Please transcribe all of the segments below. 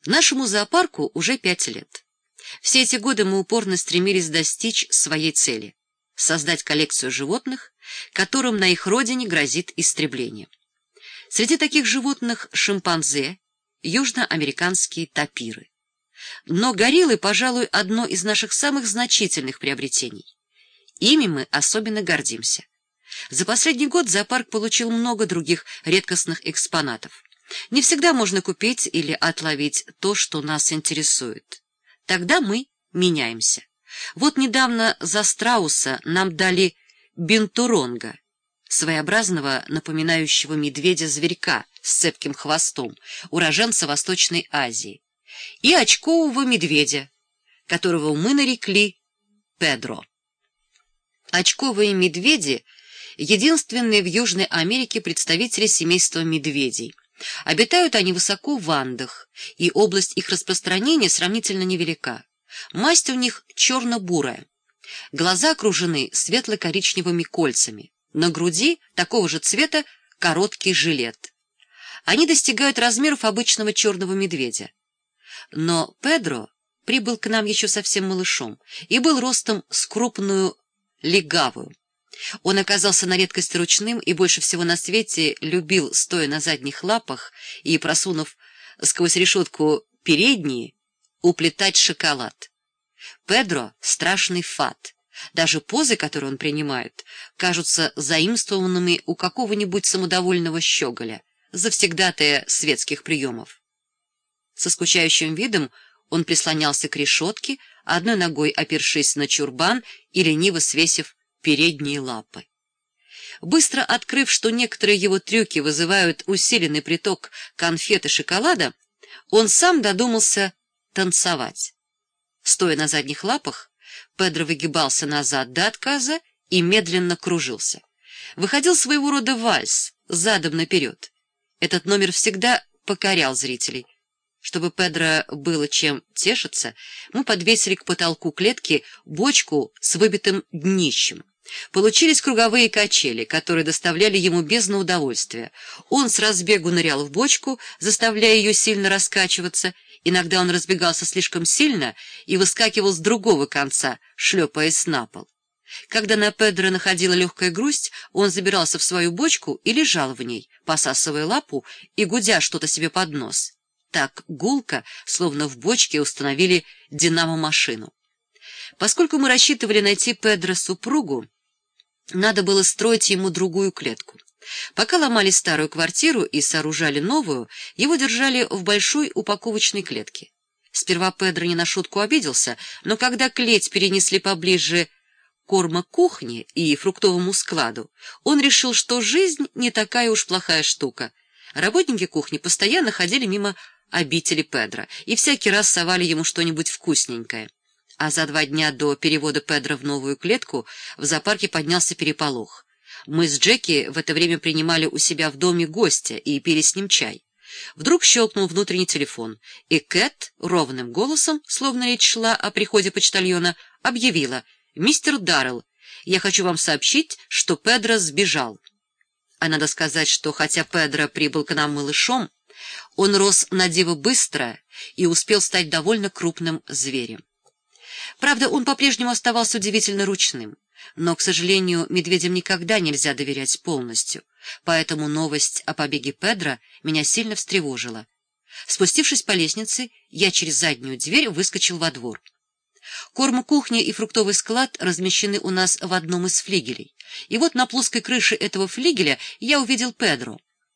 Нашему зоопарку уже 5 лет. Все эти годы мы упорно стремились достичь своей цели — создать коллекцию животных, которым на их родине грозит истребление. Среди таких животных — шимпанзе, южноамериканские тапиры. Но гориллы, пожалуй, одно из наших самых значительных приобретений. Ими мы особенно гордимся. За последний год зоопарк получил много других редкостных экспонатов. Не всегда можно купить или отловить то, что нас интересует. Тогда мы меняемся. Вот недавно за страуса нам дали бинтуронга, своеобразного напоминающего медведя-зверька с цепким хвостом, уроженца Восточной Азии, и очкового медведя, которого мы нарекли Педро. Очковые медведи — единственные в Южной Америке представители семейства медведей. Обитают они высоко в Андах, и область их распространения сравнительно невелика. Масть у них черно-бурая. Глаза окружены светло-коричневыми кольцами. На груди такого же цвета короткий жилет. Они достигают размеров обычного черного медведя. Но Педро прибыл к нам еще совсем малышом и был ростом с крупную легавую. Он оказался на редкость ручным и больше всего на свете любил, стоя на задних лапах и просунув сквозь решетку передние, уплетать шоколад. Педро — страшный фат. Даже позы, которые он принимает, кажутся заимствованными у какого-нибудь самодовольного щеголя, завсегдатая светских приемов. Со скучающим видом он прислонялся к решетке, одной ногой опершись на чурбан и лениво свесив передние лапы. Быстро открыв, что некоторые его трюки вызывают усиленный приток конфет и шоколада, он сам додумался танцевать. Стоя на задних лапах, Педро выгибался назад до отказа и медленно кружился. Выходил своего рода вальс, задом наперед. Этот номер всегда покорял зрителей. Чтобы Педро было чем тешиться, мы подвесили к потолку клетки бочку с выбитым днищем. Получились круговые качели, которые доставляли ему бездну удовольствия. Он с разбегу нырял в бочку, заставляя ее сильно раскачиваться. Иногда он разбегался слишком сильно и выскакивал с другого конца, шлепаясь на пол. Когда на Педро находила легкая грусть, он забирался в свою бочку и лежал в ней, посасывая лапу и гудя что-то себе под нос. Так гулко, словно в бочке установили динамо-машину. Поскольку мы рассчитывали найти Педро супругу, надо было строить ему другую клетку. Пока ломали старую квартиру и сооружали новую, его держали в большой упаковочной клетке. Сперва Педро не на шутку обиделся, но когда клеть перенесли поближе к кормокухне и фруктовому складу, он решил, что жизнь не такая уж плохая штука. Работники кухни постоянно ходили мимо обители Педро и всякий раз совали ему что-нибудь вкусненькое. А за 2 дня до перевода Педро в новую клетку в зоопарке поднялся переполох. Мы с Джеки в это время принимали у себя в доме гостя и пили с ним чай. Вдруг щелкнул внутренний телефон, и Кэт ровным голосом, словно речь шла о приходе почтальона, объявила: «Мистер Даррелл, я хочу вам сообщить, что Педро сбежал». А надо сказать, что хотя Педро прибыл к нам малышом, он рос на диво быстро и успел стать довольно крупным зверем. Правда, он по-прежнему оставался удивительно ручным, но, к сожалению, медведям никогда нельзя доверять полностью, поэтому новость о побеге Педро меня сильно встревожила. Спустившись по лестнице, я через заднюю дверь выскочил во двор. Корм-кухня и фруктовый склад размещены у нас в одном из флигелей, и вот на плоской крыше этого флигеля я увидел Педро.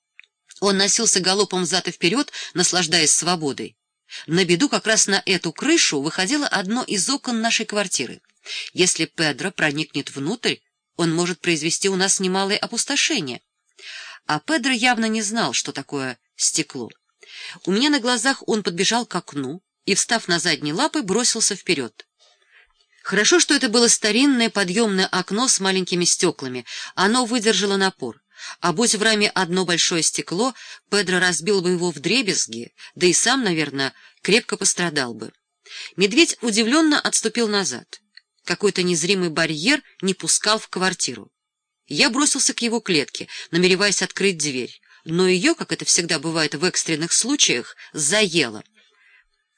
Он носился галопом взад и вперед, наслаждаясь свободой. На беду как раз на эту крышу выходило одно из окон нашей квартиры. Если Педро проникнет внутрь, он может произвести у нас немалое опустошение. А Педро явно не знал, что такое стекло. У меня на глазах он подбежал к окну и, встав на задние лапы, бросился вперед. Хорошо, что это было старинное подъемное окно с маленькими стеклами. Оно выдержало напор. А будь в раме одно большое стекло, Педро разбил бы его вдребезги, да и сам, наверное, крепко пострадал бы. Медведь удивленно отступил назад. Какой-то незримый барьер не пускал в квартиру. Я бросился к его клетке, намереваясь открыть дверь, но ее, как это всегда бывает в экстренных случаях, заело.